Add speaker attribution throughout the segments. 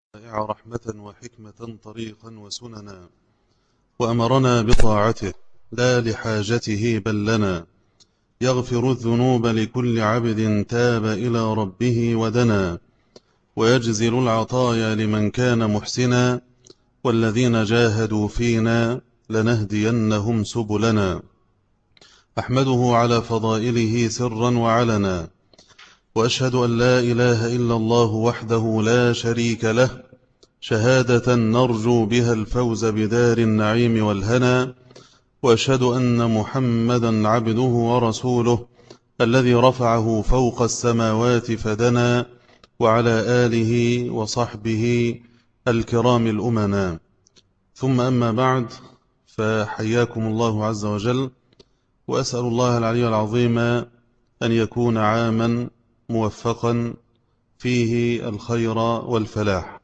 Speaker 1: رحمة وحكمة طريقا وسننا، وأمرنا بطاعته لا لحاجته بل لنا. يغفر الذنوب لكل عبد تاب إلى ربه ودنا، ويجزل العطايا لمن كان محسنا، والذين جاهدوا فينا لنهدينهم سبلنا. أحمده على فضائله سرا وعلنا، وأشهد أن لا إله إلا الله وحده لا شريك له، شهادة نرجو بها الفوز بدار النعيم والهنا. وأشهد أن محمدا عبده ورسوله الذي رفعه فوق السماوات فدنا، وعلى آله وصحبه الكرام الأمنا. ثم أما بعد، فحياكم الله عز وجل، وأسأل الله العلي العظيم أن يكون عاما موفقا فيه الخير والفلاح.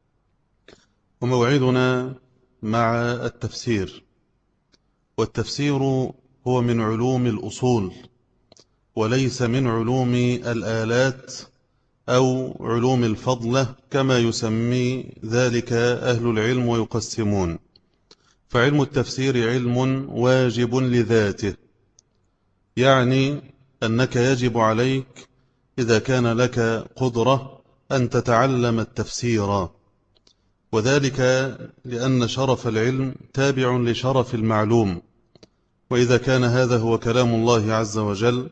Speaker 1: وموعدنا مع التفسير، والتفسير هو من علوم الأصول وليس من علوم الآلات أو علوم الفضلة كما يسمي ذلك أهل العلم ويقسمون. فعلم التفسير علم واجب لذاته، يعني أنك يجب عليك إذا كان لك قدرة أن تتعلم التفسير، وذلك لأن شرف العلم تابع لشرف المعلوم. وإذا كان هذا هو كلام الله عز وجل،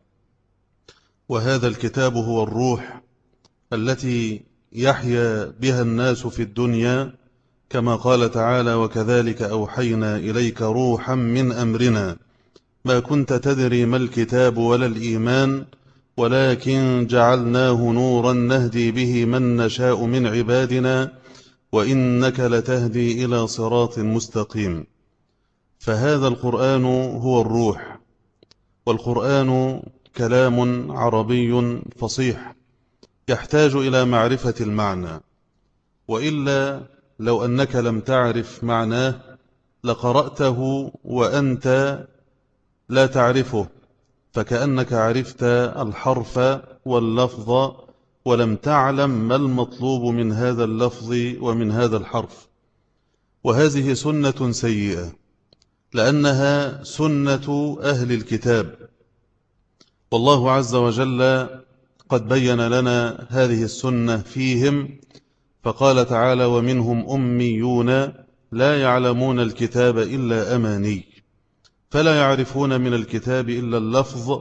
Speaker 1: وهذا الكتاب هو الروح التي يحيا بها الناس في الدنيا، كما قال تعالى: وكذلك أوحينا إليك روحا من أمرنا ما كنت تدري ما الكتاب ولا الإيمان ولكن جعلناه نورا نهدي به من نشاء من عبادنا وإنك لتهدي إلى صراط مستقيم. فهذا القرآن هو الروح، والقرآن كلام عربي فصيح يحتاج إلى معرفة المعنى، وإلا لو أنك لم تعرف معناه لقرأته وأنت لا تعرفه، فكأنك عرفت الحرف واللفظ ولم تعلم ما المطلوب من هذا اللفظ ومن هذا الحرف. وهذه سنة سيئة، لأنها سنة أهل الكتاب، والله عز وجل قد بين لنا هذه السنة فيهم، فقال تعالى: ومنهم أميون لا يعلمون الكتاب إلا أماني، فلا يعرفون من الكتاب إلا اللفظ،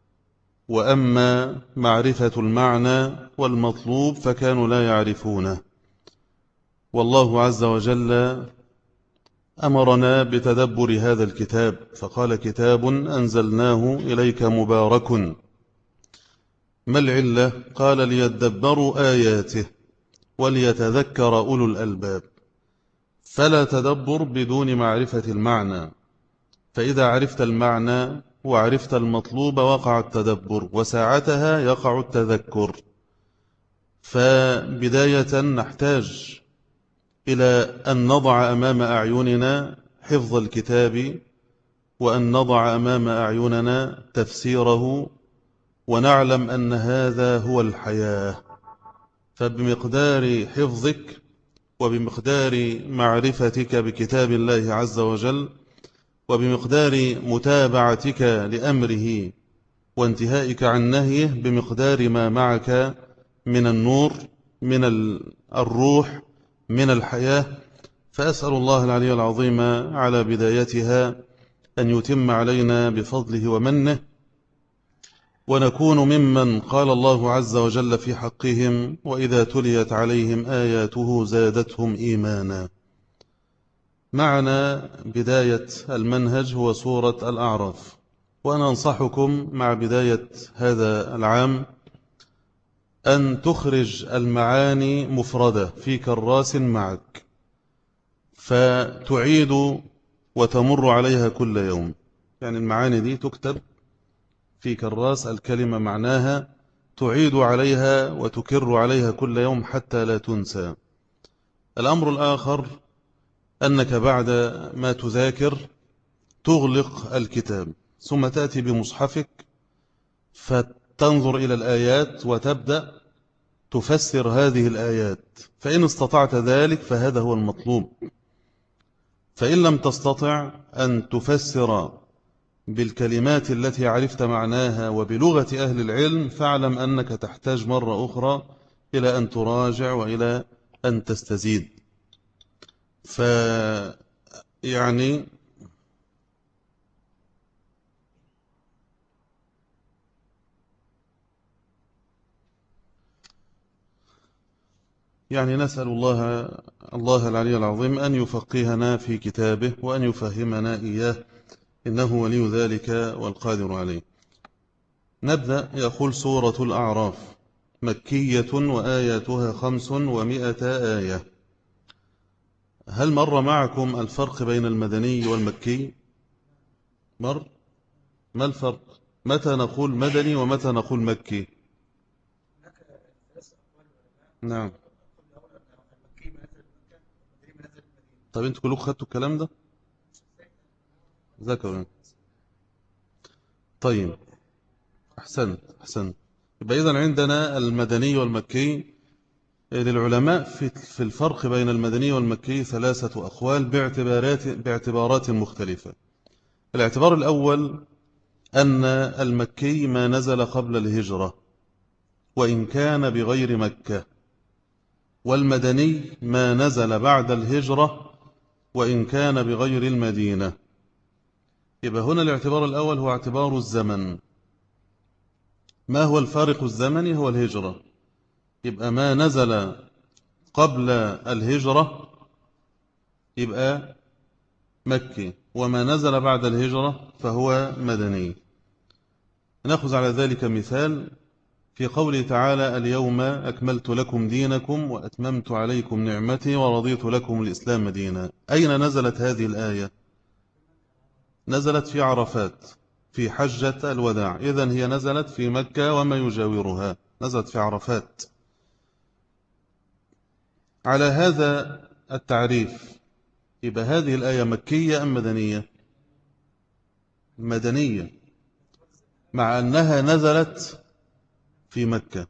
Speaker 1: وأما معرفة المعنى والمطلوب فكانوا لا يعرفونه. والله عز وجل أمرنا بتدبر هذا الكتاب، فقال: كتاب أنزلناه إليك مبارك. ما العلة؟ قال: ليدبروا آياته وليتذكر أولو الألباب. فلا تدبر بدون معرفة المعنى، فإذا عرفت المعنى وعرفت المطلوب وقع التدبر، وساعتها يقع التذكر. فبداية نحتاج إلى أن نضع أمام أعيننا حفظ الكتاب، وأن نضع أمام أعيننا تفسيره، ونعلم أن هذا هو الحياة. فبمقدار حفظك وبمقدار معرفتك بكتاب الله عز وجل وبمقدار متابعتك لأمره وانتهائك عن نهيه، بمقدار ما معك من النور، من الروح، من الحياة. فأسأل الله العلي العظيم على بدايتها أن يتم علينا بفضله ومنه، ونكون ممن قال الله عز وجل في حقهم: وإذا تليت عليهم آياته زادتهم إيمانا. معنا بداية المنهج هو سورة الأعراف، وأنا أنصحكم مع بداية هذا العام أن تخرج المعاني مفردة في كراس معك، فتعيد وتمر عليها كل يوم. يعني المعاني دي تكتب في كراس، الكلمة معناها، تعيد عليها وتكر عليها كل يوم حتى لا تنسى. الأمر الآخر أنك بعد ما تذاكر تغلق الكتاب، ثم تأتي بمصحفك فتنظر إلى الآيات وتبدأ تفسر هذه الآيات، فإن استطعت ذلك فهذا هو المطلوب. فإن لم تستطع أن تفسر بالكلمات التي عرفت معناها وبلغة أهل العلم، فاعلم أنك تحتاج مرة أخرى إلى أن تراجع وإلى أن تستزيد. يعني نسأل الله العلي العظيم أن يفقهنا في كتابه وأن يفهمنا إياه، إنه ولي ذلك والقادر عليه. نبدأ. يقول سورة الأعراف مكية وآياتها 500 آية. هل مر معكم الفرق بين المدني والمكي؟ مر. ما الفرق؟ متى نقول مدني ومتى نقول مكي؟ نعم. طب انتوا كلكم خدتوا الكلام ده؟ ذكروا. طيب، أحسنت. يبقى إذن عندنا المدني والمكي. للعلماء في الفرق بين المدني والمكي 3 أقوال باعتبارات مختلفة. الاعتبار الأول أن المكي ما نزل قبل الهجرة وإن كان بغير مكة، والمدني ما نزل بعد الهجرة وإن كان بغير المدينة. يبقى هنا الاعتبار الأول هو اعتبار الزمن. ما هو الفارق الزمني؟ هو الهجرة. يبقى ما نزل قبل الهجرة يبقى مكي، وما نزل بعد الهجرة فهو مدني. نأخذ على ذلك مثال في قوله تعالى: اليوم أكملت لكم دينكم وأتممت عليكم نعمتي ورضيت لكم الإسلام دينا. أين نزلت هذه الآية؟ نزلت في عرفات في حجة الوداع. إذن هي نزلت في مكة وما يجاورها، نزلت في عرفات. على هذا التعريف يبقى هذه الآية مكية أم مدنية؟ مدنية، مع أنها نزلت في مكة.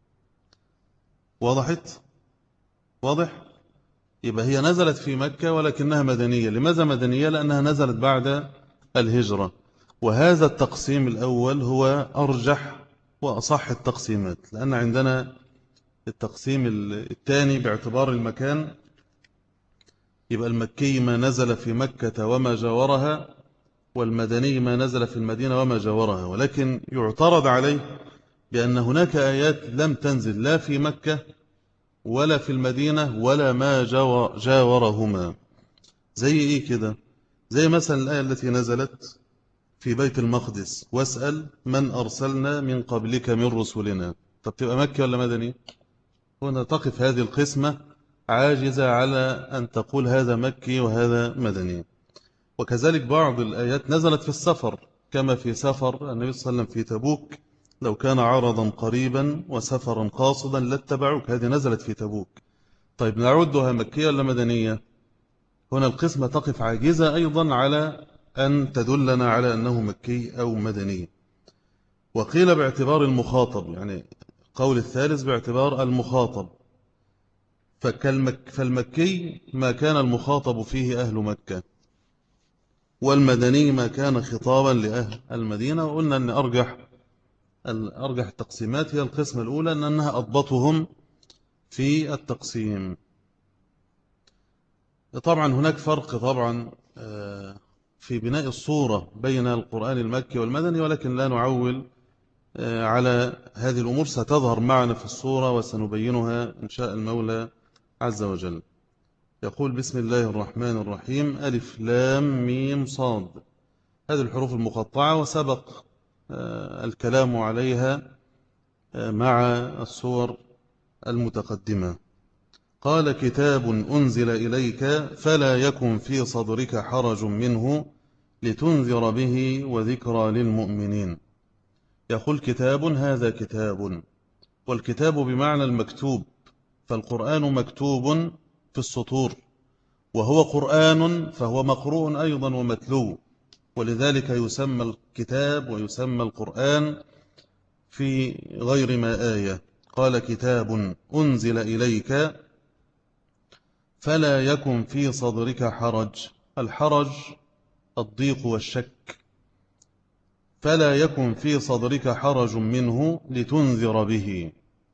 Speaker 1: وضحت؟ واضح؟ يبقى هي نزلت في مكة ولكنها مدنية. لماذا مدنية؟ لأنها نزلت بعد الهجرة. وهذا التقسيم الأول هو أرجح وأصح التقسيمات، لأن عندنا التقسيم الثاني باعتبار المكان. يبقى المكي ما نزل في مكة وما جاورها، والمدني ما نزل في المدينة وما جاورها. ولكن يعترض عليه بأن هناك آيات لم تنزل لا في مكة ولا في المدينة ولا ما جاورهما. زي إيه كده؟ زي مثلا الآية التي نزلت في بيت المقدس: واسأل من أرسلنا من قبلك من رسلنا. طب تبقى مكي ولا مدني؟ هنا تقف هذه القسمة عاجزة على أن تقول هذا مكي وهذا مدني. وكذلك بعض الآيات نزلت في السفر، كما في سفر النبي صلى الله عليه وسلم في تبوك: لو كان عرضا قريبا وسفرا قاصدا لاتبعوك. هذه نزلت في تبوك. طيب نعدها مكية ولا مدنية؟ هنا القسمة تقف عاجزة أيضا على أن تدلنا على أنه مكي أو مدني. وقيل باعتبار المخاطب، يعني قول الثالث باعتبار المخاطب. فالمكي ما كان المخاطب فيه أهل مكة، والمدني ما كان خطابا لأهل المدينة. وقلنا أن أرجح التقسيمات هي القسمة الأولى، أنها أضبطهم في التقسيم. طبعا هناك فرق طبعا في بناء الصورة بين القرآن المكي والمدني، ولكن لا نعول على هذه الأمور. ستظهر معنا في الصورة وسنبينها إن شاء المولى عز وجل. يقول: بسم الله الرحمن الرحيم. ألف لام ميم صاد. هذه الحروف المقطعة، وسبق الكلام عليها مع الصور المتقدمة. قال: كتاب أنزل إليك فلا يكن في صدرك حرج منه لتنذر به وذكرى للمؤمنين. يقول: كتاب، هذا كتاب. والكتاب بمعنى المكتوب، فالقرآن مكتوب في السطور، وهو قرآن فهو مقروء أيضا ومتلو، ولذلك يسمى الكتاب ويسمى القرآن في غير ما آية. قال كتاب أنزل إليك فلا يكن في صدرك حرج. الحرج الضيق والشك. فلا يكن في صدرك حرج منه لتنذر به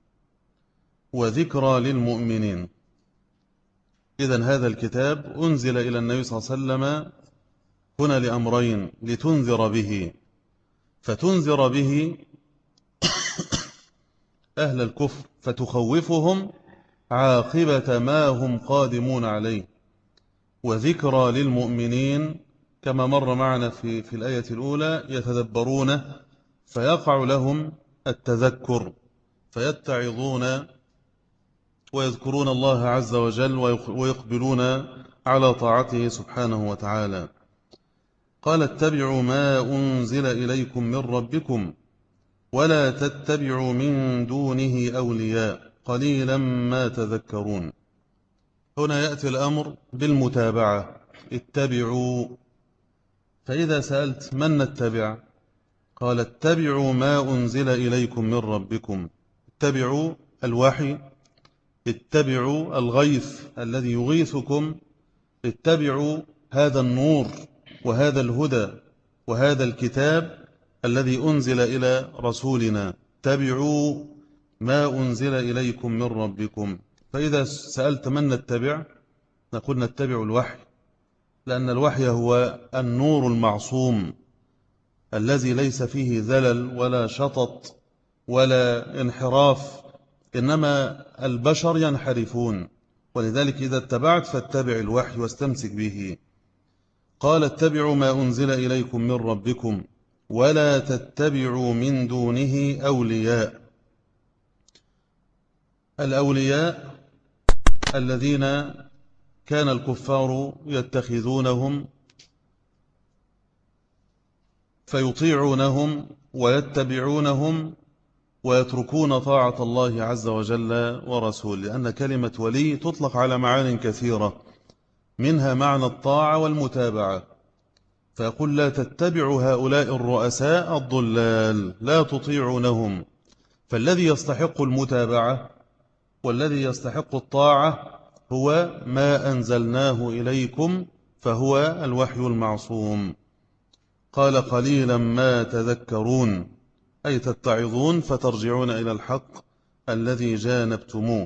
Speaker 1: وذكرى للمؤمنين. إذن هذا الكتاب أنزل إلى النبي صلى الله عليه وسلم هنا لأمرين: لتنذر به، فتنذر به أهل الكفر فتخوفهم عاقبة ما هم قادمون عليه، وذكرى للمؤمنين كما مر معنا في الآية الأولى: يتدبرون فيقع لهم التذكر فيتعظون ويذكرون الله عز وجل ويقبلون على طاعته سبحانه وتعالى. قال: اتبعوا ما أنزل إليكم من ربكم ولا تتبعوا من دونه أولياء قليلا ما تذكرون. هنا يأتي الأمر بالمتابعة: اتبعوا. فإذا سألت من نتبع؟ قال: اتبعوا ما أنزل إليكم من ربكم. اتبعوا الوحي، اتبعوا الغيث الذي يغيثكم، اتبعوا هذا النور وهذا الهدى وهذا الكتاب الذي أنزل إلى رسولنا. اتبعوا ما أنزل إليكم من ربكم. فإذا سألت من نتبع؟ نقول نتبع الوحي، لأن الوحي هو النور المعصوم الذي ليس فيه زلل ولا شطط ولا انحراف، إنما البشر ينحرفون، ولذلك إذا اتبعت فاتبع الوحي واستمسك به. قال: اتبعوا ما أنزل إليكم من ربكم ولا تتبعوا من دونه أولياء. الأولياء الذين كان الكفار يتخذونهم فيطيعونهم ويتبعونهم ويتركون طاعة الله عز وجل ورسوله، لأن كلمة ولي تطلق على معان كثيرة، منها معنى الطاعة والمتابعة. فيقول: لا تتبعوا هؤلاء الرؤساء الضلال، لا تطيعونهم. فالذي يستحق المتابعة والذي يستحق الطاعة هو ما أنزلناه إليكم، فهو الوحي المعصوم. قال: قليلا ما تذكرون، أي تتعظون فترجعون إلى الحق الذي جانبتموه.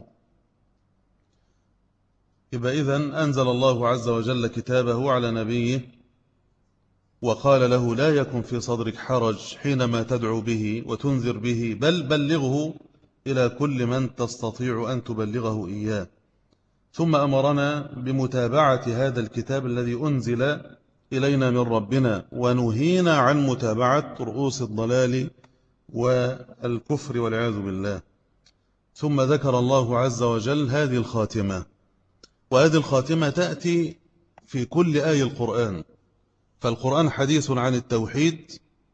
Speaker 1: يبقى إذن أنزل الله عز وجل كتابه على نبيه وقال له: لا يكن في صدرك حرج حينما تدعو به وتنذر به، بل بلغه إلى كل من تستطيع أن تبلغه إياه. ثم أمرنا بمتابعة هذا الكتاب الذي أنزل إلينا من ربنا، ونهينا عن متابعة رؤوس الضلال والكفر والعياذ بالله. ثم ذكر الله عز وجل هذه الخاتمة، وهذه الخاتمة تأتي في كل آية القرآن. فالقرآن حديث عن التوحيد،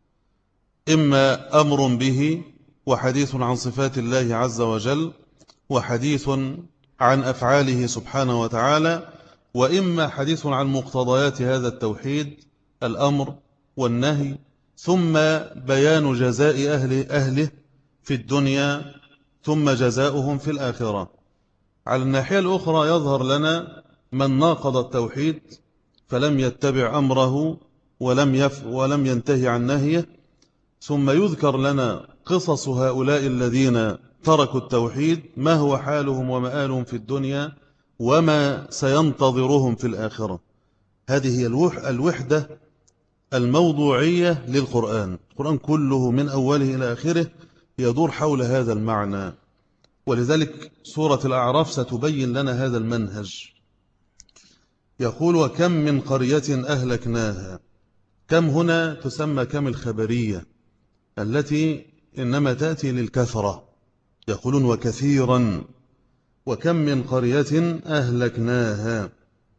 Speaker 1: إما أمر به وحديث عن صفات الله عز وجل وحديث عن أفعاله سبحانه وتعالى، وإما حديث عن مقتضيات هذا التوحيد، الأمر والنهي، ثم بيان جزاء أهله في الدنيا ثم جزاؤهم في الآخرة. على الناحية الأخرى يظهر لنا من ناقض التوحيد فلم يتبع أمره ولم ينتهي عن نهيه، ثم يذكر لنا قصص هؤلاء الذين تركوا التوحيد، ما هو حالهم ومآلهم في الدنيا وما سينتظرهم في الآخرة. هذه هي الوحدة الموضوعية للقرآن. القرآن كله من أوله إلى آخره يدور حول هذا المعنى، ولذلك سورة الأعراف ستبين لنا هذا المنهج. يقول: وكم من قرية أهلكناها. كم هنا تسمى كم الخبرية التي إنما تأتي للكثرة، يقولون وكثيرا. وكم من قرية أهلكناها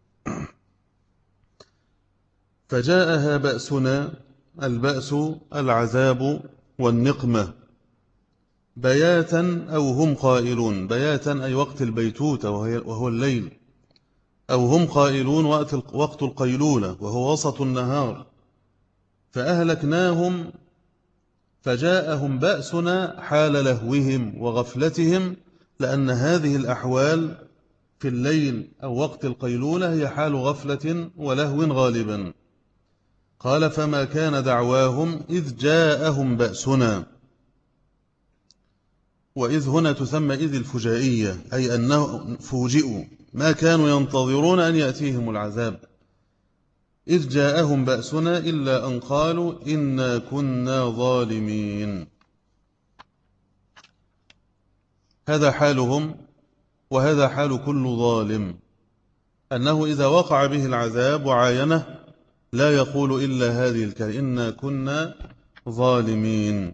Speaker 1: فجاءها بأسنا، البأس العذاب والنقمة، بياتا أو هم قائلون. بياتا أي وقت البيتوتة وهو الليل، أو هم قائلون وقت القيلولة وهو وسط النهار. فأهلكناهم فجاءهم بأسنا حال لهوهم وغفلتهم، لأن هذه الأحوال في الليل أو وقت القيلولة هي حال غفلة ولهو غالبا. قال فما كان دعواهم إذ جاءهم بأسنا، وإذ هنا تسمى إذ الفجائية، أي أنه فوجئوا ما كانوا ينتظرون أن يأتيهم العذاب. إذ جاءهم بأسنا إلا أن قالوا إنا كنا ظالمين. هذا حالهم، وهذا حال كل ظالم، أنه إذا وقع به العذاب وعاينه لا يقول إلا هذه الكلمة: إنا كنا ظالمين.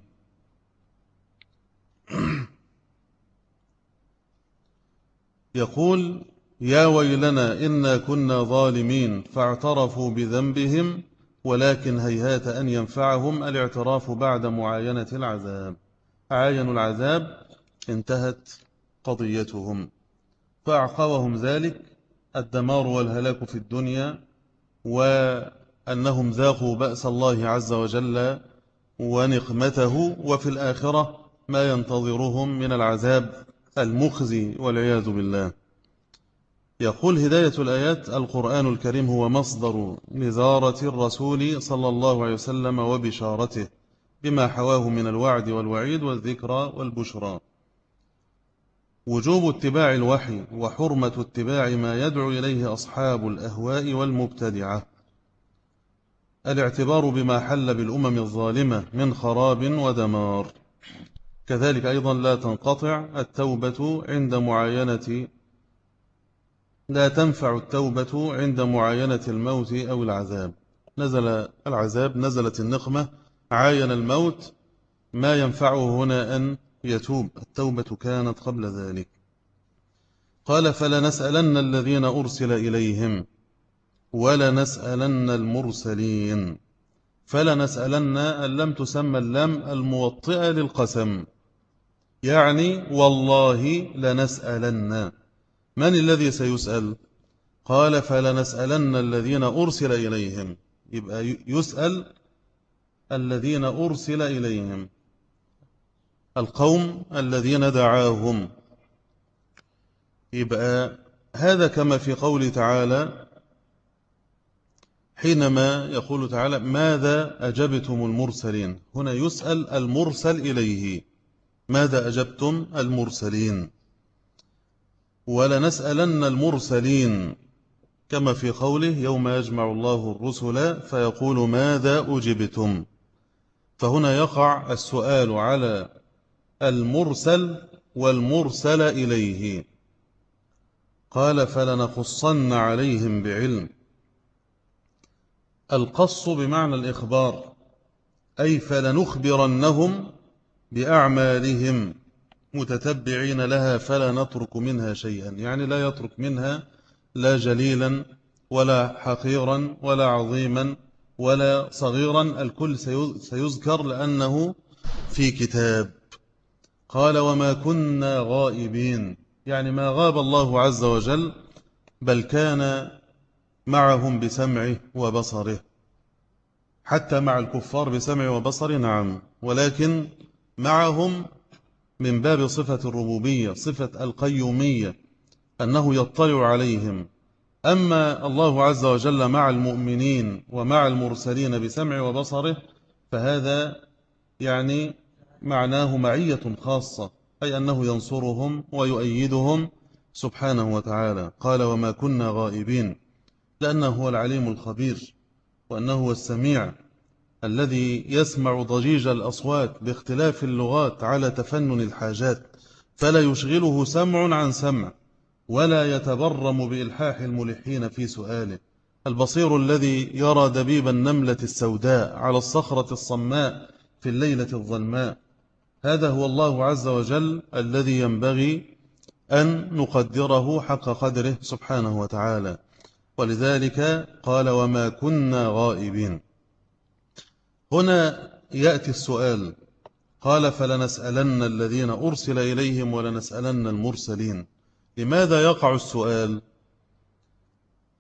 Speaker 1: يقول يا ويلنا إنا كنا ظالمين فاعترفوا بذنبهم ولكن هيهات أن ينفعهم الاعتراف بعد معاينة العذاب. عاينوا العذاب انتهت قضيتهم، فأعقبهم ذلك الدمار والهلاك في الدنيا، وأنهم ذاقوا بأس الله عز وجل ونقمته، وفي الآخرة ما ينتظرهم من العذاب المخزي والعياذ بالله. يقول هداية الآيات: القرآن الكريم هو مصدر نذارة الرسول صلى الله عليه وسلم وبشارته بما حواه من الوعد والوعيد والذكرى والبشرى. وجوب اتباع الوحي وحرمة اتباع ما يدعو إليه أصحاب الأهواء والمبتدعة. الاعتبار بما حل بالأمم الظالمة من خراب ودمار. كذلك أيضا لا تنقطع التوبة عند معاينة، لا تنفع التوبة عند معاينة الموت أو العذاب. نزل العذاب، نزلت النقمة، عاين الموت، ما ينفعه هنا أن يتوب، التوبة كانت قبل ذلك. قال فلنسألن الذين أرسل إليهم ولنسألن المرسلين. فلنسألن اللم تسمى اللام الموطئة للقسم، يعني والله لنسألن. من الذي سيسأل؟ قال فلنسألن الذين أرسل إليهم، يبقى يسأل الذين أرسل إليهم، القوم الذين دعاهم. يبقى هذا كما في قول تعالى حينما يقول تعالى ماذا أجبتم المرسلين، هنا يسأل المرسل إليه ماذا أجبتم المرسلين. ولنسألن المرسلين كما في قوله يوم يجمع الله الرسل فيقول ماذا أجبتم. فهنا يقع السؤال على المرسل والمرسل إليه. قال فلنقصن عليهم بعلم. القص بمعنى الإخبار، أي فلنخبرنهم بأعمالهم متتبعين لها فلا نترك منها شيئا، يعني لا يترك منها لا جليلا ولا حقيرا ولا عظيما ولا صغيرا، الكل سيذكر لأنه في كتاب. قال وما كنا غائبين، يعني ما غاب الله عز وجل، بل كان معهم بسمعه وبصره، حتى مع الكفار بسمعه وبصره، نعم، ولكن معهم من باب صفة الربوبية، صفة القيومية، أنه يطلع عليهم. أما الله عز وجل مع المؤمنين ومع المرسلين بسمع وبصره، فهذا يعني معناه معية خاصة، أي أنه ينصرهم ويؤيدهم سبحانه وتعالى. قال وما كنا غائبين، لأنه هو العليم الخبير، وأنه هو السميع الذي يسمع ضجيج الأصوات باختلاف اللغات على تفنن الحاجات، فلا يشغله سمع عن سمع، ولا يتبرم بإلحاح الملحين في سؤاله. البصير الذي يرى دبيب النملة السوداء على الصخرة الصماء في الليلة الظلماء، هذا هو الله عز وجل الذي ينبغي أن نقدره حق قدره سبحانه وتعالى. ولذلك قال وما كنا غائبين. هنا يأتي السؤال، قال فلنسألن الذين أرسل إليهم ولنسألن المرسلين. لماذا يقع السؤال؟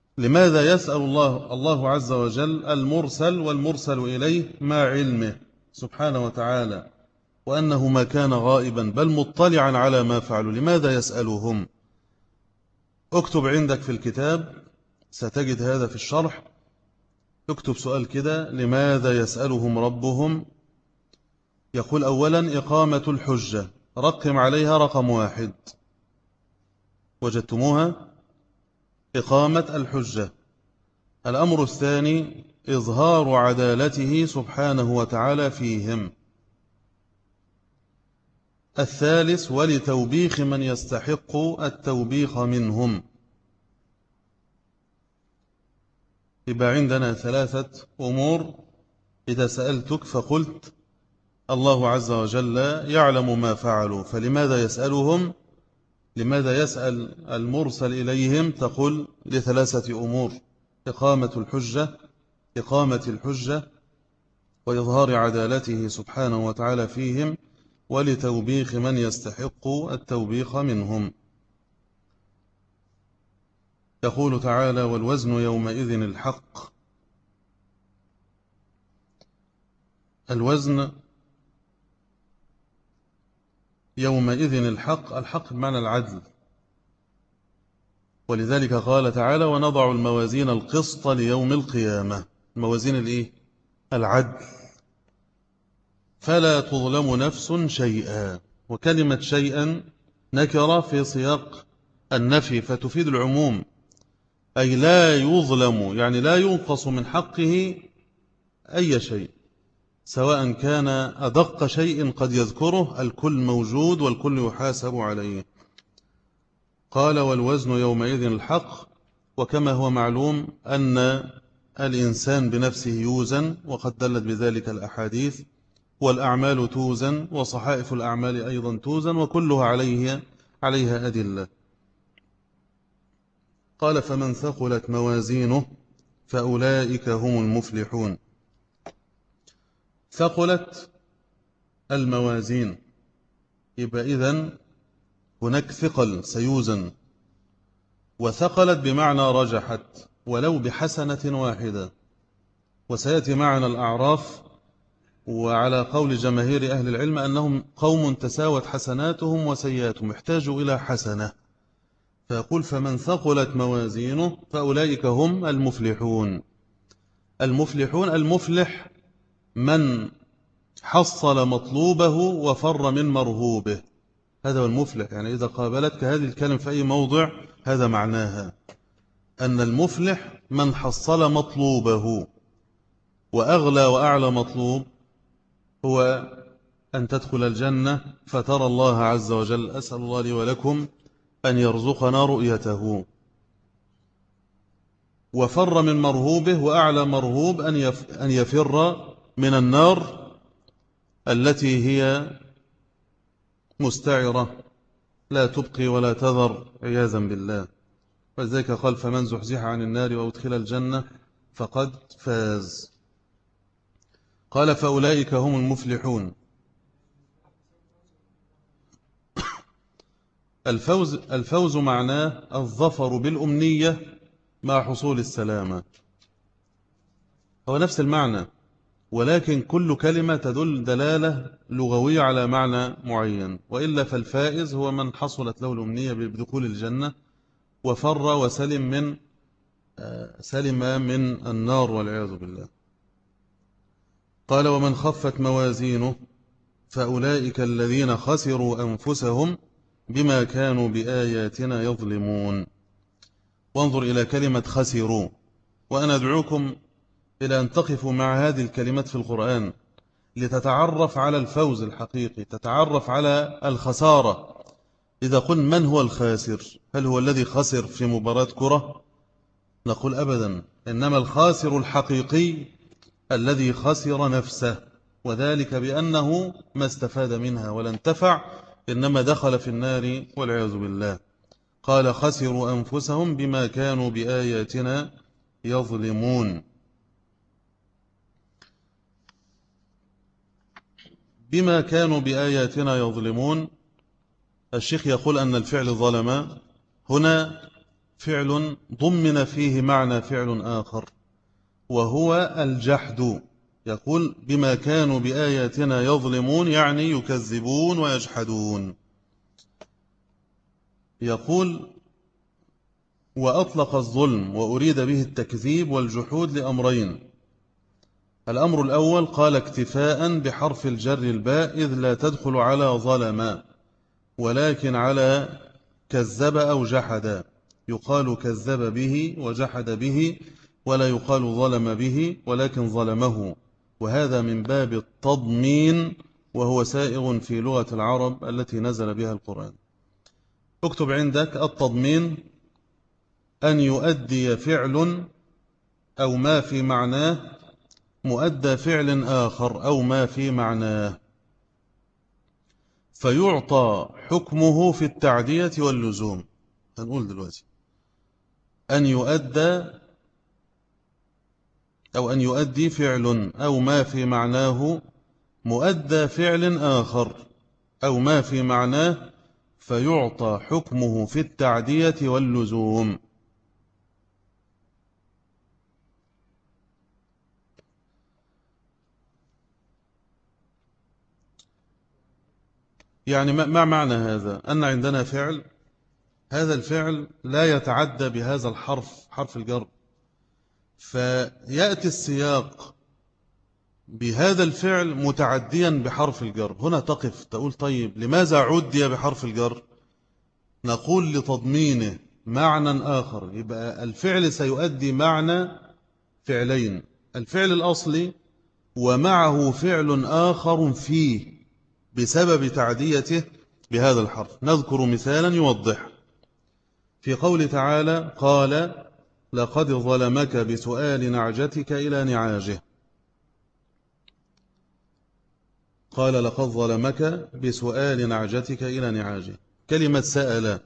Speaker 1: لماذا يسأل الله عز وجل المرسل والمرسل إليه مع علمه سبحانه وتعالى وأنه ما كان غائبا بل مطلعا على ما فعلوا، لماذا يسألهم؟ اكتب عندك في الكتاب، ستجد هذا في الشرح، اكتب سؤال كده: لماذا يسألهم ربهم؟ يقول أولا إقامة الحجة، رقم عليها رقم 1، وجدتموها؟ إقامة الحجة. الأمر الثاني إظهار عدالته سبحانه وتعالى فيهم. الثالث ولتوبيخ من يستحق التوبيخ منهم. يبقى عندنا 3 أمور إذا سألتك فقلت الله عز وجل يعلم ما فعلوا، فلماذا يسألهم؟ لماذا يسأل المرسل إليهم؟ تقول ل3 أمور: إقامة الحجة وإظهار عدالته سبحانه وتعالى فيهم، ولتوبيخ من يستحق التوبيخ منهم. يقول تعالى: والوزن يومئذ الحق. الوزن يومئذ الحق بمعنى العدل، ولذلك قال تعالى: ونضع الموازين القسط ليوم القيامة. الموازين العدل، فلا تظلم نفس شيئا. وكلمة شيئا نكرة في سياق النفي فتفيد العموم، أي لا يظلم، يعني لا ينقص من حقه أي شيء، سواء كان أدق شيء قد يذكره، الكل موجود والكل يحاسب عليه. قال: والوزن يومئذ الحق. وكما هو معلوم أن الإنسان بنفسه يوزن، وقد دلت بذلك الأحاديث، والأعمال توزن، وصحائف الأعمال أيضا توزن، وكلها عليها أدلة. قال: فمن ثقلت موازينه فأولئك هم المفلحون. ثقلت الموازين، يبقى إذن هناك ثقل سيوزن، وثقلت بمعنى رجحت ولو بحسنة واحدة. وسيأتي معنا الأعراف، وعلى قول جماهير أهل العلم أنهم قوم تساوت حسناتهم وسيئاتهم، احتاجوا إلى حسنة، فيقول: فمن ثقلت موازينه فأولئك هم المفلحون. المفلح من حصل مطلوبه وفر من مرهوبه، هذا هو المفلح. يعني إذا قابلتك هذه الكلمة في أي موضع هذا معناها، أن المفلح من حصل مطلوبه، وأغلى وأعلى مطلوب هو أن تدخل الجنة فترى الله عز وجل. أسأل الله لي ولكم أن يرزقنا رؤيته. وفر من مرهوبه، وأعلى مرهوب أن يفر من النار التي هي مستعرة لا تبقي ولا تذر عياذا بالله. وذلك قال: فمن زحزح عن النار وأدخل الجنة فقد فاز. قال: فأولئك هم المفلحون. الفوز معناه الظفر بالأمنية مع حصول السلامة، هو نفس المعنى، ولكن كل كلمة تدل دلالة لغوية على معنى معين. وإلا فالفائز هو من حصلت له الأمنية بدخول الجنة وفر وسلم من النار والعياذ بالله. قال: ومن خفت موازينه فأولئك الذين خسروا أنفسهم بما كانوا بآياتنا يظلمون. وانظر إلى كلمة خسروا، وأنا أدعوكم إلى أن تقفوا مع هذه الكلمات في القرآن لتتعرف على الفوز الحقيقي، تتعرف على الخسارة. إذا قلنا من هو الخاسر؟ هل هو الذي خسر في مباراة كرة؟ نقول أبدا، إنما الخاسر الحقيقي الذي خسر نفسه، وذلك بأنه ما استفاد منها ولا انتفع، إنما دخل في النار والعياذ بالله. قال: خسروا أنفسهم بما كانوا بآياتنا يظلمون. بما كانوا بآياتنا يظلمون، الشيخ يقول أن الفعل ظلم هنا فعل ضمن فيه معنى فعل آخر، وهو الجحد. يقول بما كانوا بآياتنا يظلمون، يعني يكذبون ويجحدون. يقول وأطلق الظلم وأريد به التكذيب والجحود لأمرين. الأمر الأول قال اكتفاء بحرف الجر الباء إذ لا تدخل على ظلم ولكن على كذب أو جحد، يقال كذب به وجحد به ولا يقال ظلم به ولكن ظلمه، وهذا من باب التضمين وهو سائغ في لغة العرب التي نزل بها القرآن. اكتب عندك التضمين أن يؤدي فعل أو ما في معناه مؤدى فعل آخر أو ما في معناه فيعطى حكمه في التعدية واللزوم. هنقول دلوقتي أن يؤدى أو أن يؤدي فعل أو ما في معناه مؤدى فعل آخر أو ما في معناه فيعطى حكمه في التعدية واللزوم. يعني ما معنى هذا؟ أن عندنا فعل، هذا الفعل لا يتعدى بهذا الحرف، حرف الجر، فيأتي السياق بهذا الفعل متعديا بحرف الجر. هنا تقف تقول طيب لماذا عدي بحرف الجر؟ نقول لتضمينه معنى آخر. يبقى الفعل سيؤدي معنى فعلين، الفعل الأصلي ومعه فعل آخر فيه بسبب تعديته بهذا الحرف. نذكر مثالا يوضح. في قول تعالى قال لقد ظلمك بسؤال نعجتك إلى نعاجه، قال لقد ظلمك بسؤال نعجتك إلى نعاجه. كلمة سأل،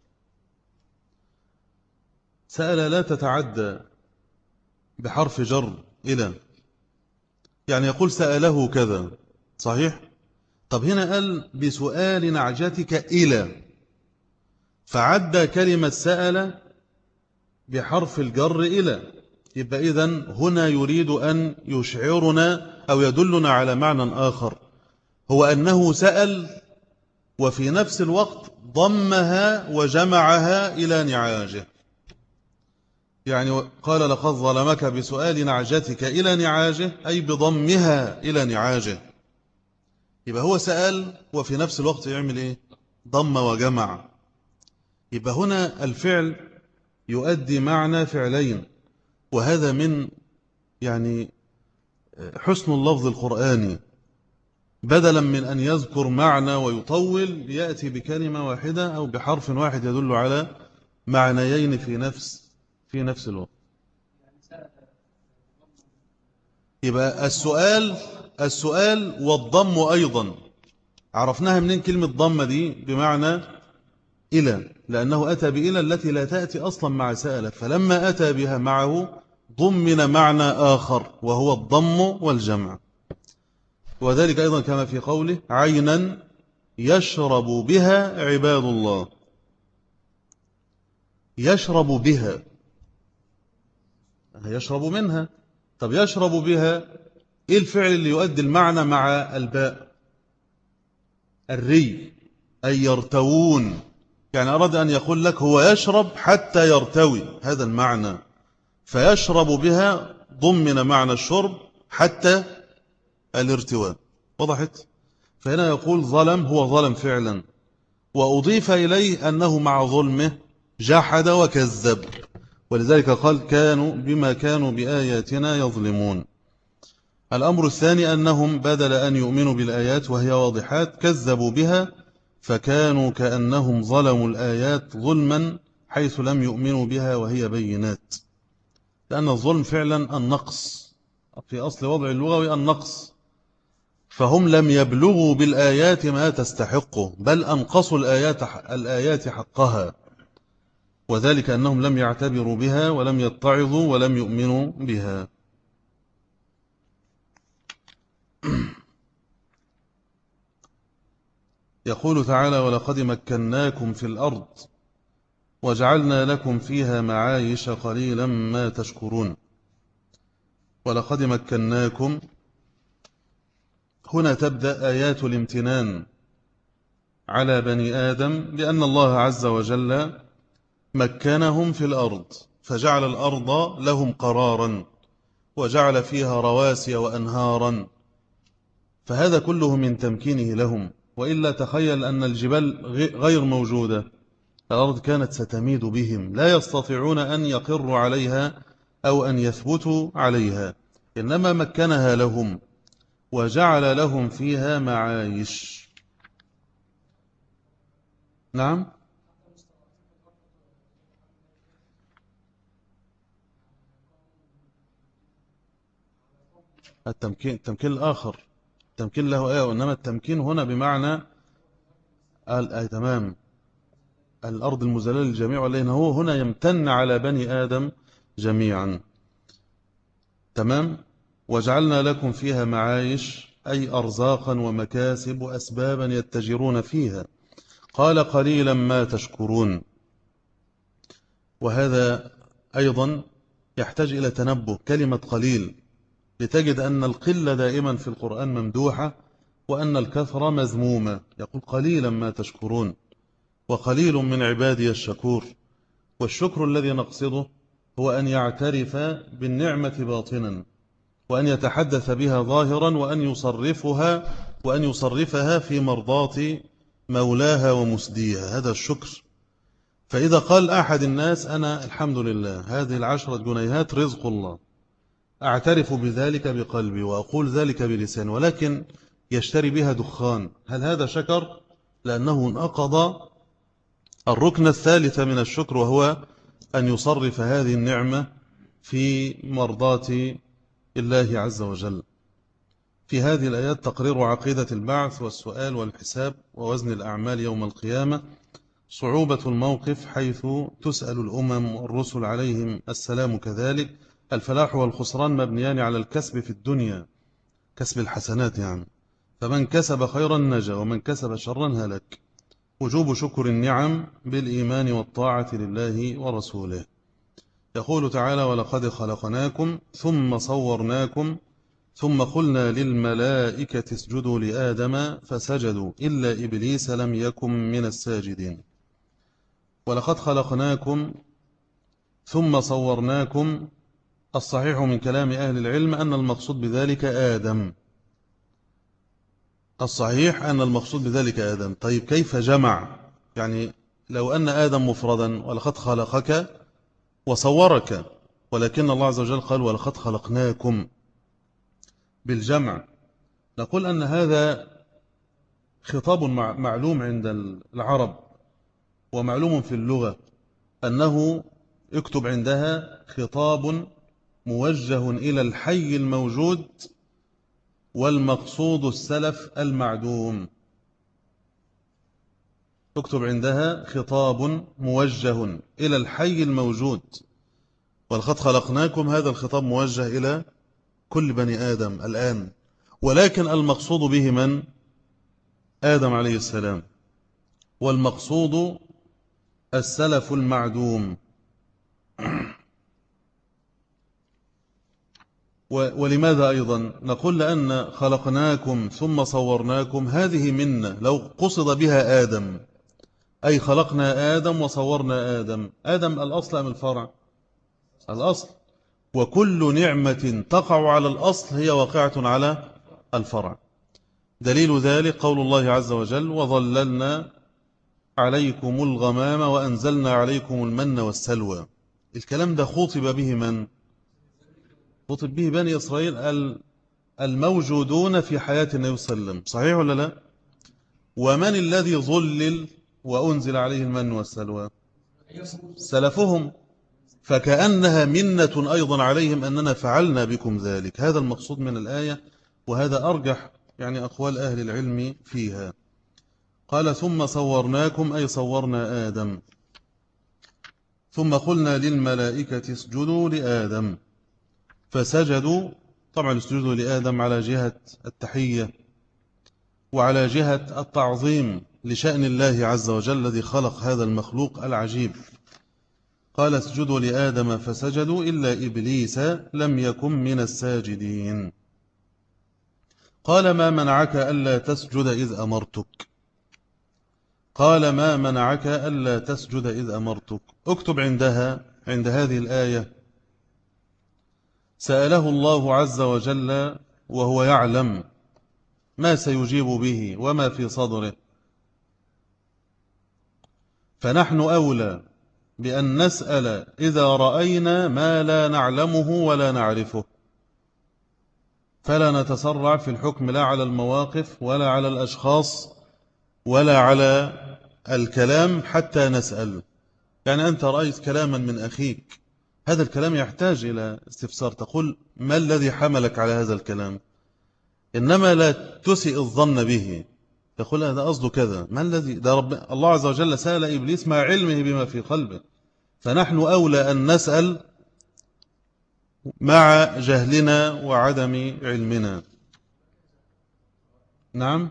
Speaker 1: سأل لا تتعدى بحرف جر إلى، يعني يقول سأله كذا صحيح. طب هنا قال بسؤال نعجتك إلى، فعدى كلمة سأل بحرف الجر إلى. يبقى إذن هنا يريد أن يشعرنا أو يدلنا على معنى آخر، هو أنه سأل وفي نفس الوقت ضمها وجمعها إلى نعاجه. يعني قال لقد ظلمك بسؤال نعجتك إلى نعاجه أي بضمها إلى نعاجه. يبقى هو سأل وفي نفس الوقت يعمل إيه؟ ضم وجمع. يبقى هنا الفعل يؤدي معنى فعلين، وهذا من يعني حسن اللفظ القرآني، بدلا من أن يذكر معنى ويطول يأتي بكلمة واحدة أو بحرف واحد يدل على معنيين في نفس الوقت. يبقى السؤال والضم أيضا عرفناها منين كلمة ضم دي؟ بمعنى إلى، لأنه أتى بإلى التي لا تأتي أصلا مع سأل، فلما أتى بها معه ضمن معنى آخر وهو الضم والجمع. وذلك أيضا كما في قوله عينا يشرب بها عباد الله. يشرب بها، يشرب منها. طب يشرب بها إيه الفعل اللي يؤدي المعنى مع الباء؟ الري، أي يرتوون. يعني أراد أن يقول لك هو يشرب حتى يرتوي، هذا المعنى. فيشرب بها ضمن معنى الشرب حتى الارتواء. وضحت؟ فهنا يقول ظلم، هو ظلم فعلا، وأضيف إليه أنه مع ظلمه جحد وكذب، ولذلك قال كانوا بما كانوا بآياتنا يظلمون. الأمر الثاني أنهم بدل أن يؤمنوا بالآيات وهي واضحات كذبوا بها فكانوا كأنهم ظلموا الآيات ظلما حيث لم يؤمنوا بها وهي بينات. لأن الظلم فعلا النقص، في أصل وضع اللغوي النقص، فهم لم يبلغوا بالآيات ما تستحقه بل أنقصوا الآيات حقها، وذلك أنهم لم يعتبروا بها ولم يتعظوا ولم يؤمنوا بها. يقول تعالى ولقد مكناكم في الأرض وجعلنا لكم فيها معايش قليلا ما تشكرون. ولقد مكناكم هنا تبدأ آيات الامتنان على بني آدم، لأن الله عز وجل مكنهم في الأرض فجعل الأرض لهم قرارا وجعل فيها رواسي وأنهارا، فهذا كله من تمكينه لهم. وإلا تخيل أن الجبال غير موجودة، الأرض كانت ستميد بهم، لا يستطيعون أن يقروا عليها أو أن يثبتوا عليها، إنما مكنها لهم وجعل لهم فيها معايش. نعم، التمكين الآخر، التمكين له آية، وإنما التمكين هنا بمعنى تمام، الأرض المزللة للجميع، ولأنه هو هنا يمتن على بني آدم جميعا. تمام. وجعلنا لكم فيها معايش، أي أرزاقا ومكاسب وأسبابا يتجرون فيها. قال قليلا ما تشكرون. وهذا أيضا يحتاج إلى تنبه، كلمة قليل، لتجد أن القلة دائما في القرآن ممدوحة وأن الكثرة مذمومة. يقول قليلا ما تشكرون، وقليل من عبادي الشكور. والشكر الذي نقصده هو أن يعترف بالنعمة باطنا، وأن يتحدث بها ظاهرا، وأن يصرفها في مرضاة مولاها ومسديها، هذا الشكر. فإذا قال أحد الناس أنا الحمد لله هذه 10 جنيهات رزق الله، أعترف بذلك بقلبي وأقول ذلك بلسان، ولكن يشتري بها دخان، هل هذا شكر؟ لأنه انقض الركن الثالث من الشكر، وهو أن يصرف هذه النعمة في مرضاة الله عز وجل. في هذه الآيات تقرير عقيدة البعث والسؤال والحساب ووزن الأعمال يوم القيامة، صعوبة الموقف حيث تسأل الأمم والرسل عليهم السلام كذلك، الفلاح والخسران مبنيان على الكسب في الدنيا، كسب الحسنات يعني، فمن كسب خيرا نجا ومن كسب شرا هلك، وجوب شكر النعم بالإيمان والطاعة لله ورسوله. يقول تعالى ولقد خلقناكم ثم صورناكم ثم قلنا للملائكة اسجدوا لآدم فسجدوا إلا إبليس لم يكن من الساجدين. ولقد خلقناكم ثم صورناكم، الصحيح من كلام أهل العلم أن المقصود بذلك آدم، الصحيح أن المقصود بذلك آدم. طيب كيف جمع؟ يعني لو أن آدم مفردا ولقد خلقك وصورك، ولكن الله عز وجل قال ولقد خلقناكم بالجمع، نقول أن هذا خطاب معلوم عند العرب ومعلوم في اللغة، أنه اكتب عندها خطاب موجه إلى الحي الموجود والمقصود السلف المعدوم. اكتب عندها خطاب موجه إلى الحي الموجود، ولقد خلقناكم هذا الخطاب موجه إلى كل بني آدم الآن، ولكن المقصود به من؟ آدم عليه السلام، والمقصود السلف المعدوم. ولماذا أيضا نقول؟ لأن خلقناكم ثم صورناكم هذه منا، لو قصد بها آدم أي خلقنا آدم وصورنا آدم، آدم الأصل أم الفرع؟ الأصل، وكل نعمة تقع على الأصل هي واقعة على الفرع. دليل ذلك قول الله عز وجل وظللنا عليكم الغمام وأنزلنا عليكم المن والسلوى. الكلام ده خطب به من؟ خطب به بني إسرائيل الموجودون في حياة النبي صلى الله عليه وسلم، صحيح ولا لا؟ ومن الذي ظلل وأنزل عليه المن والسلوى؟ سلفهم، فكأنها منة أيضا عليهم أننا فعلنا بكم ذلك. هذا المقصود من الآية، وهذا أرجح يعني أقوال أهل العلم فيها. قال ثم صورناكم أي صورنا آدم، ثم قلنا للملائكة اسجدوا لآدم فسجدوا. طبعا السجود لآدم على جهة التحية وعلى جهة التعظيم لشأن الله عز وجل الذي خلق هذا المخلوق العجيب. قال اسجدوا لآدم فسجدوا إلا إبليس لم يكن من الساجدين. قال ما منعك ألا تسجد إذ أمرتك. قال ما منعك ألا تسجد إذ أمرتك. اكتب عندها عند هذه الآية: سأله الله عز وجل وهو يعلم ما سيجيب به وما في صدره، فنحن أولى بأن نسأل إذا رأينا ما لا نعلمه ولا نعرفه، فلا نتسرع في الحكم لا على المواقف ولا على الأشخاص ولا على الكلام حتى نسأل. يعني أنت رأيت كلاما من أخيك، هذا الكلام يحتاج إلى استفسار، تقول ما الذي حملك على هذا الكلام، إنما لا تسئ الظن به، تقول هذا قصده كذا، ما الذي ده الله عز وجل سأل إبليس مع علمه بما في قلبه، فنحن أولى أن نسأل مع جهلنا وعدم علمنا. نعم،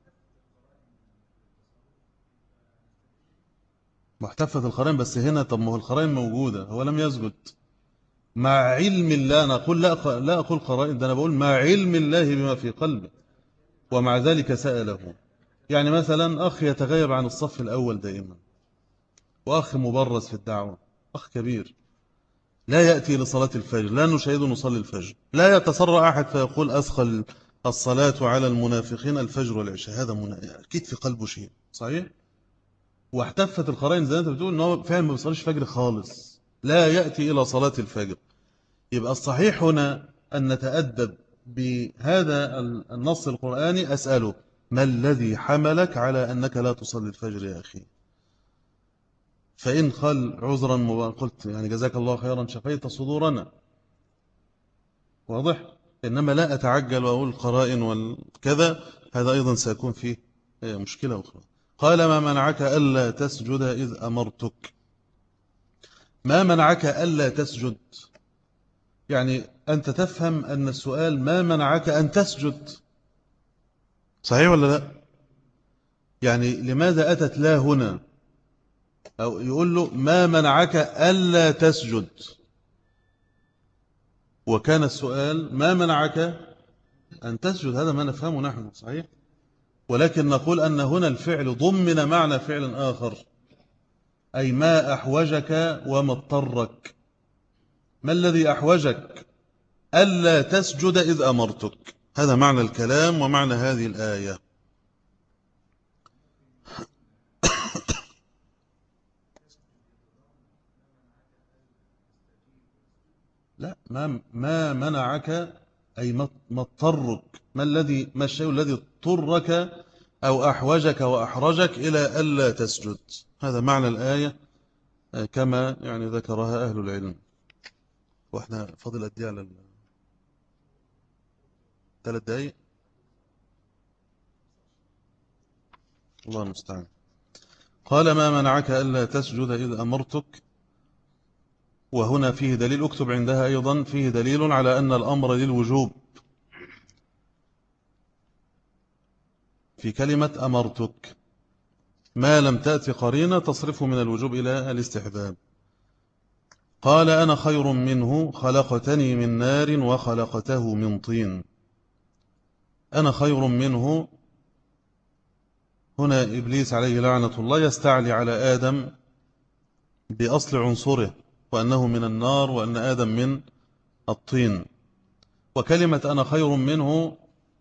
Speaker 1: محتفة القرائن، بس هنا طب ما هو القرائن موجودة، هو لم يسجد مع علم الله. أنا أقول لا أقول قرائن، ده أنا بقول مع علم الله بما في قلبه، ومع ذلك سأله. يعني مثلا أخ يتغيب عن الصف الأول دائما، وأخ مبرز في الدعوة، أخ كبير لا يأتي لصلاة الفجر، لا نشاهده نصلي الفجر، لا يتسرع أحد فيقول أثقل الصلاة على المنافقين الفجر والعشاء، هذا أكيد في قلبه شيء صحيح. واحتفت القرائن زي أنت بتقول أنه فعلا ما بيصليش فجر خالص، لا يأتي إلى صلاة الفجر. يبقى الصحيح هنا أن نتأدب بهذا النص القرآني، أسأله ما الذي حملك على أنك لا تصلي الفجر يا أخي؟ فإن قال عذرا قلت يعني جزاك الله خيرا شفيت صدورنا، واضح. إنما لا أتعجل وأقول قرائن والكذا، هذا أيضا سيكون فيه مشكلة أخرى. قال ما منعك ألا تسجد إذ أمرتك. ما منعك ألا تسجد، يعني أنت تفهم أن السؤال ما منعك أن تسجد، صحيح ولا لا؟ يعني لماذا أتت لا هنا؟ أو يقول له ما منعك ألا تسجد، وكان السؤال ما منعك أن تسجد، هذا ما نفهمه نحن صحيح. ولكن نقول أن هنا الفعل ضمن معنى فعل آخر، أي ما أحوجك وما اضطرك. ما الذي أحوجك ألا تسجد إذ أمرتك؟ هذا معنى الكلام ومعنى هذه الآية. لا، ما منعك أي ما اضطرك، ما الشيء الذي اضطرك أو أحوجك وأحرجك إلى ألا تسجد، هذا معنى الآية كما يعني ذكرها أهل العلم. وإحنا فضل قد ايه على 3 دقايق، الله المستعان. قال ما منعك ألا تسجد إذ أمرتك. وهنا فيه دليل، اكتب عندها أيضا، فيه دليل على أن الأمر للوجوب في كلمة أمرتك، ما لم تأتي قرينة تصرفه من الوجوب إلى الاستحباب. قال أنا خير منه خلقتني من نار وخلقته من طين. أنا خير منه، هنا إبليس عليه لعنة الله يستعلي على آدم بأصل عنصره، وأنه من النار وأن آدم من الطين. وكلمة أنا خير منه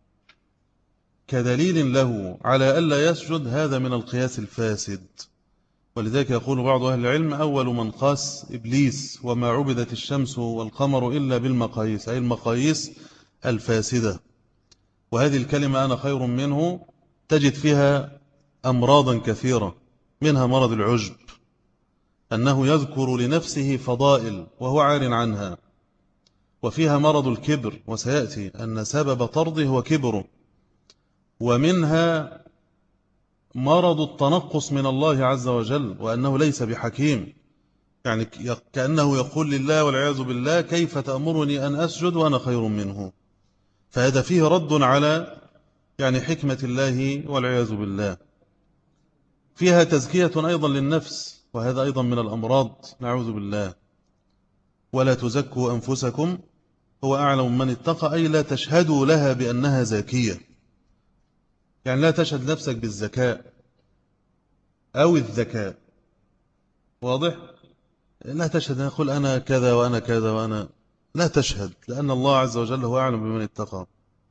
Speaker 1: كدليل له على ألا يسجد، هذا من القياس الفاسد. ولذلك يقول بعض أهل العلم أول من قاس إبليس وما عبدت الشمس والقمر إلا بالمقاييس، أي المقاييس الفاسدة. وهذه الكلمة أنا خير منه تجد فيها أمراضا كثيرة، منها مرض العجب، أنه يذكر لنفسه فضائل وهو عار عنها. وفيها مرض الكبر، وسيأتي أن سبب طرده هو كبره. ومنها مرض التنقص من الله عز وجل، وأنه ليس بحكيم، يعني كأنه يقول لله والعياذ بالله كيف تأمرني أن أسجد وأنا خير منه. فهذا فيه رد على يعني حكمة الله والعياذ بالله. فيها تزكية أيضا للنفس، وهذا أيضا من الأمراض نعوذ بالله. ولا تزكوا أنفسكم هو أعلم من اتقى، أي لا تشهدوا لها بأنها زاكية، يعني لا تشهد نفسك بالذكاء أو الذكاء، واضح؟ لا تشهد يقول أنا كذا وأنا كذا وأنا، لا تشهد، لأن الله عز وجل هو أعلم بمن اتقى.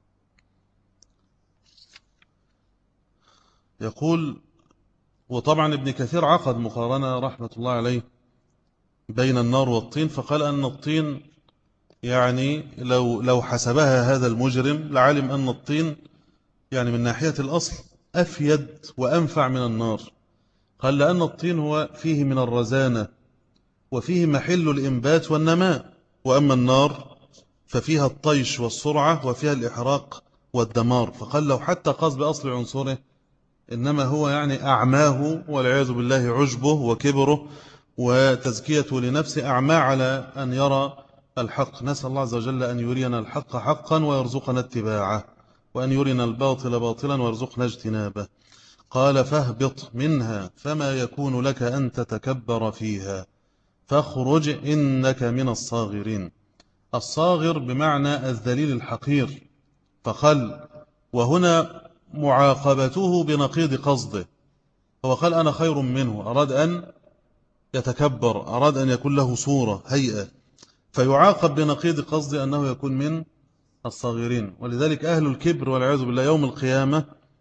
Speaker 1: يقول، وطبعا ابن كثير عقد مقارنة رحمة الله عليه بين النار والطين، فقال أن الطين يعني لو حسبها هذا المجرم لعلم أن الطين يعني من ناحية الأصل أفيد وأنفع من النار. قال لأن الطين هو فيه من الرزانة وفيه محل الإنبات والنماء، وأما النار ففيها الطيش والسرعة وفيها الإحراق والدمار. فقال لو حتى قاس بأصل عنصره إنما هو يعني أعماه والعياذ بالله، عجبه وكبره وتزكيته لنفسه أعماه على أن يرى الحق. نسأل الله عز وجل أن يرينا الحق حقا ويرزقنا اتباعه، وأن يرينا الباطل باطلا ويرزقنا اجتنابه. قال فاهبط منها فما يكون لك أن تتكبر فيها فاخرج إنك من الصاغرين. الصاغر بمعنى الذليل الحقير، فقال وهنا معاقبته بنقيض قصده. هو قال أنا خير منه، أراد أن يتكبر، أراد أن يكون له صورة هيئة، فيعاقب بنقيض قصده أنه يكون من الصاغرين. ولذلك أهل الكبر والعياذ بالله يوم القيامة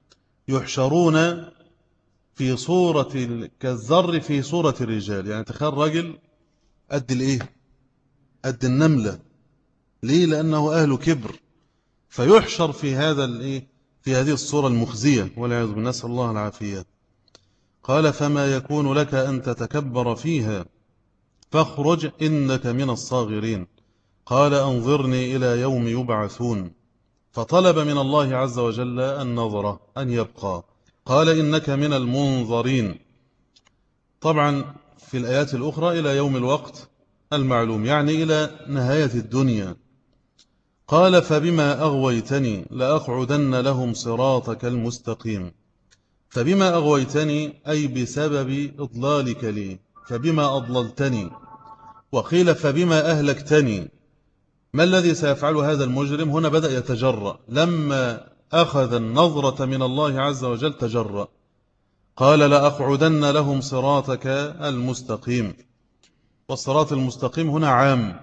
Speaker 1: يحشرون في صورة كالذر في صورة الرجال. يعني تخيل رجل قد الإيه؟ قد النملة. ليه؟ لأنه أهل كبر، فيحشر في هذا الإيه؟ في هذه الصورة المخزية والعياذ بالله، نسأل الله العافية. قال فما يكون لك أن تتكبر فيها فاخرج إنك من الصاغرين. قال أنظرني إلى يوم يبعثون، فطلب من الله عز وجل النظرة أن يبقى. قال إنك من المنظرين، طبعا في الآيات الأخرى إلى يوم الوقت المعلوم، يعني إلى نهاية الدنيا. قال فبما أغويتني لأقعدن لهم صراطك المستقيم. فبما أغويتني أي بسبب إضلالك لي، فبما أضللتني. وقيل فبما أهلكتني. ما الذي سيفعل هذا المجرم؟ هنا بدأ يتجرأ، لما أخذ النظرة من الله عز وجل تجرأ. قال لأقعدن لهم صراطك المستقيم. والصراط المستقيم هنا عام،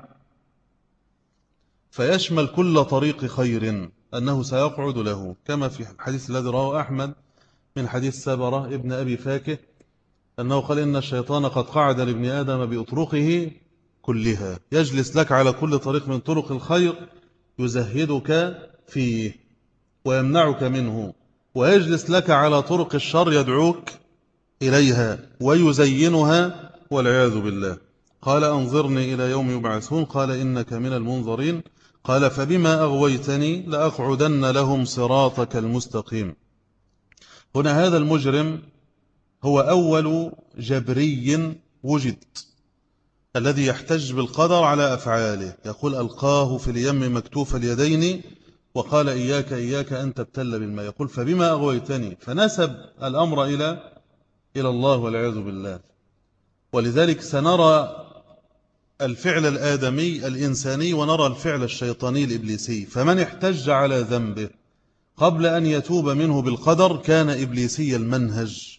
Speaker 1: فيشمل كل طريق خير أنه سيقعد له، كما في الحديث الذي رواه أحمد من حديث سبرة ابن أبي فاكه أنه قال إن الشيطان قد قعد لابن آدم بأطرقه كلها، يجلس لك على كل طريق من طرق الخير يزهدك فيه ويمنعك منه، ويجلس لك على طرق الشر يدعوك إليها ويزينها والعياذ بالله. قال أنظرني إلى يوم يبعثون. قال إنك من المنظرين. قال فبما أغويتني لأقعدن لهم صراطك المستقيم. هنا هذا المجرم هو أول جبري وجد الذي يحتج بالقدر على أفعاله. يقول ألقاه في اليم مكتوف اليدين وقال إياك إياك أن تبتل بالماء. يقول فبما أغويتني، فنسب الأمر إلى الله والعياذ بالله. ولذلك سنرى الفعل الآدمي الإنساني ونرى الفعل الشيطاني الإبليسي. فمن احتج على ذنبه قبل أن يتوب منه بالقدر كان إبليسي المنهج.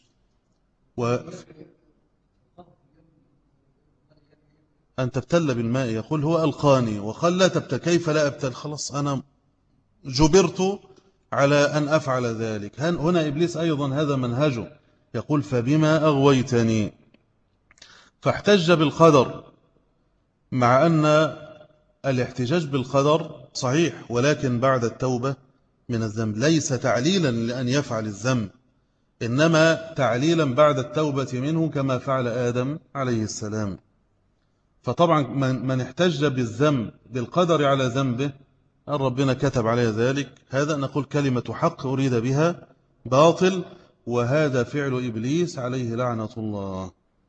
Speaker 1: أن تبتل بالماء، يقول هو ألقاني وقال لا تبتل، كيف لا أبتل؟ خلاص أنا جبرت على أن أفعل ذلك. هنا إبليس أيضا هذا منهجه، يقول فبما أغويتني، فاحتج بالقدر، مع أن الاحتجاج بالقدر صحيح ولكن بعد التوبة من الذنب، ليس تعليلا لأن يفعل الذنب، إنما تعليلا بعد التوبة منه كما فعل آدم عليه السلام. فطبعا من احتج بالذنب بالقدر على ذنبه أن ربنا كتب عليه ذلك، هذا نقول كلمة حق أريد بها باطل، وهذا فعل إبليس عليه لعنة الله.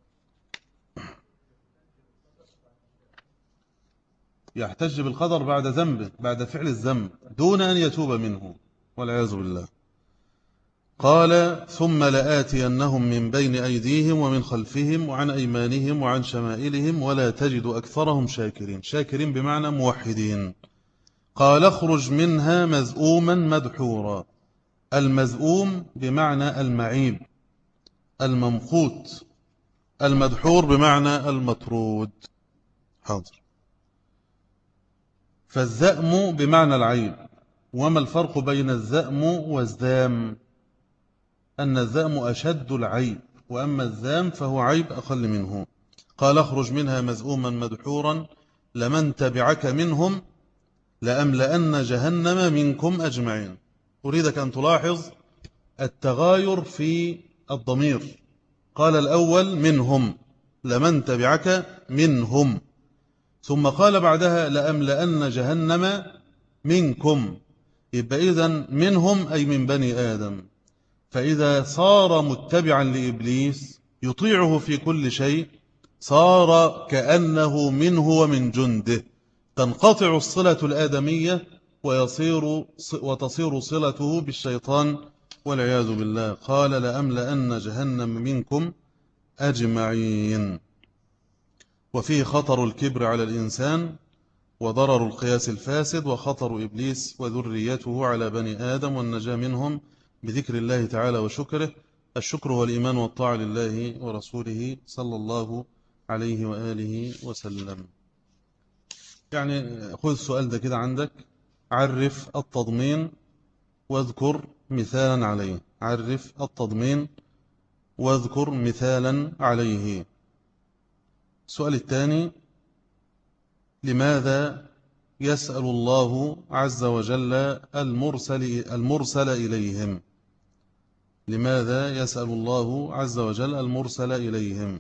Speaker 1: يحتج بالقدر بعد ذنبه، بعد فعل الذنب دون أن يتوب منه والعياذ بالله. قال ثم لآتينهم من بين أيديهم ومن خلفهم وعن أيمانهم وعن شمائلهم ولا تجد أكثرهم شاكرين. شاكرين بمعنى موحدين، قال اخرج منها مذءوما مدحورا. المذءوم بمعنى المعيب الممقوت، المدحور بمعنى المطرود. حاضر. فالذأم بمعنى العيب. وما الفرق بين الذأم والذام؟ أن الذأم أشد العيب، وأما الذام فهو عيب أقل منه. قال اخرج منها مذءوما مدحورا لمن تبعك منهم لأملأن جهنم منكم أجمعين. أريدك أن تلاحظ التغاير في الضمير. قال الأول منهم، لمن تبعك منهم، ثم قال بعدها لأملأن جهنم منكم. يبقى إذن منهم أي من بني آدم. فإذا صار متبعا لإبليس يطيعه في كل شيء صار كأنه منه ومن جنده، تنقطع الصلة الآدمية وتصير صلته بالشيطان والعياذ بالله. قال لأملأن جهنم منكم أجمعين. وفيه خطر الكبر على الإنسان وضرر القياس الفاسد وخطر إبليس وذريته على بني آدم والنجاة منهم بذكر الله تعالى وشكره. الشكر والإيمان والطاعة لله ورسوله صلى الله عليه وآله وسلم. يعني خذ السؤال ده كده عندك، عرف التضمين واذكر مثالا عليه. عرف التضمين واذكر مثالا عليه. السؤال الثاني، لماذا يسأل الله عز وجل المرسل إليهم؟ لماذا يسأل الله عز وجل المرسل إليهم؟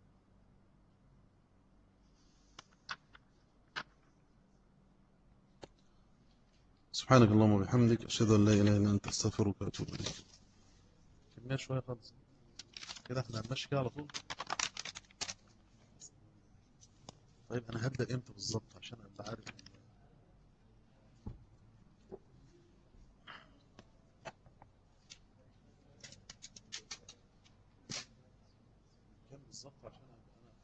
Speaker 1: سبحانك اللهم وبحمدك أشهد أن لا إله إلا أنت أستغفرك وأتوب إليك. كمية شوية خالص كده، احنا هنمشي كده على طول. طيب أنا هبدأ إمتى بالظبط عشان أبقى عارف كم بالظبط عشان أبقى أنا.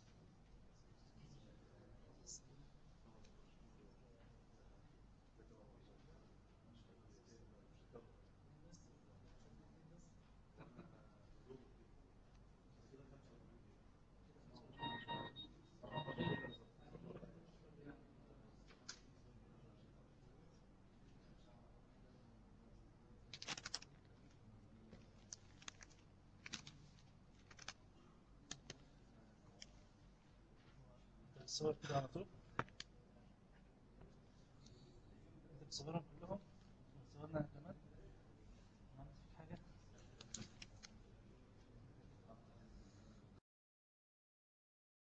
Speaker 1: الصور كده على طول.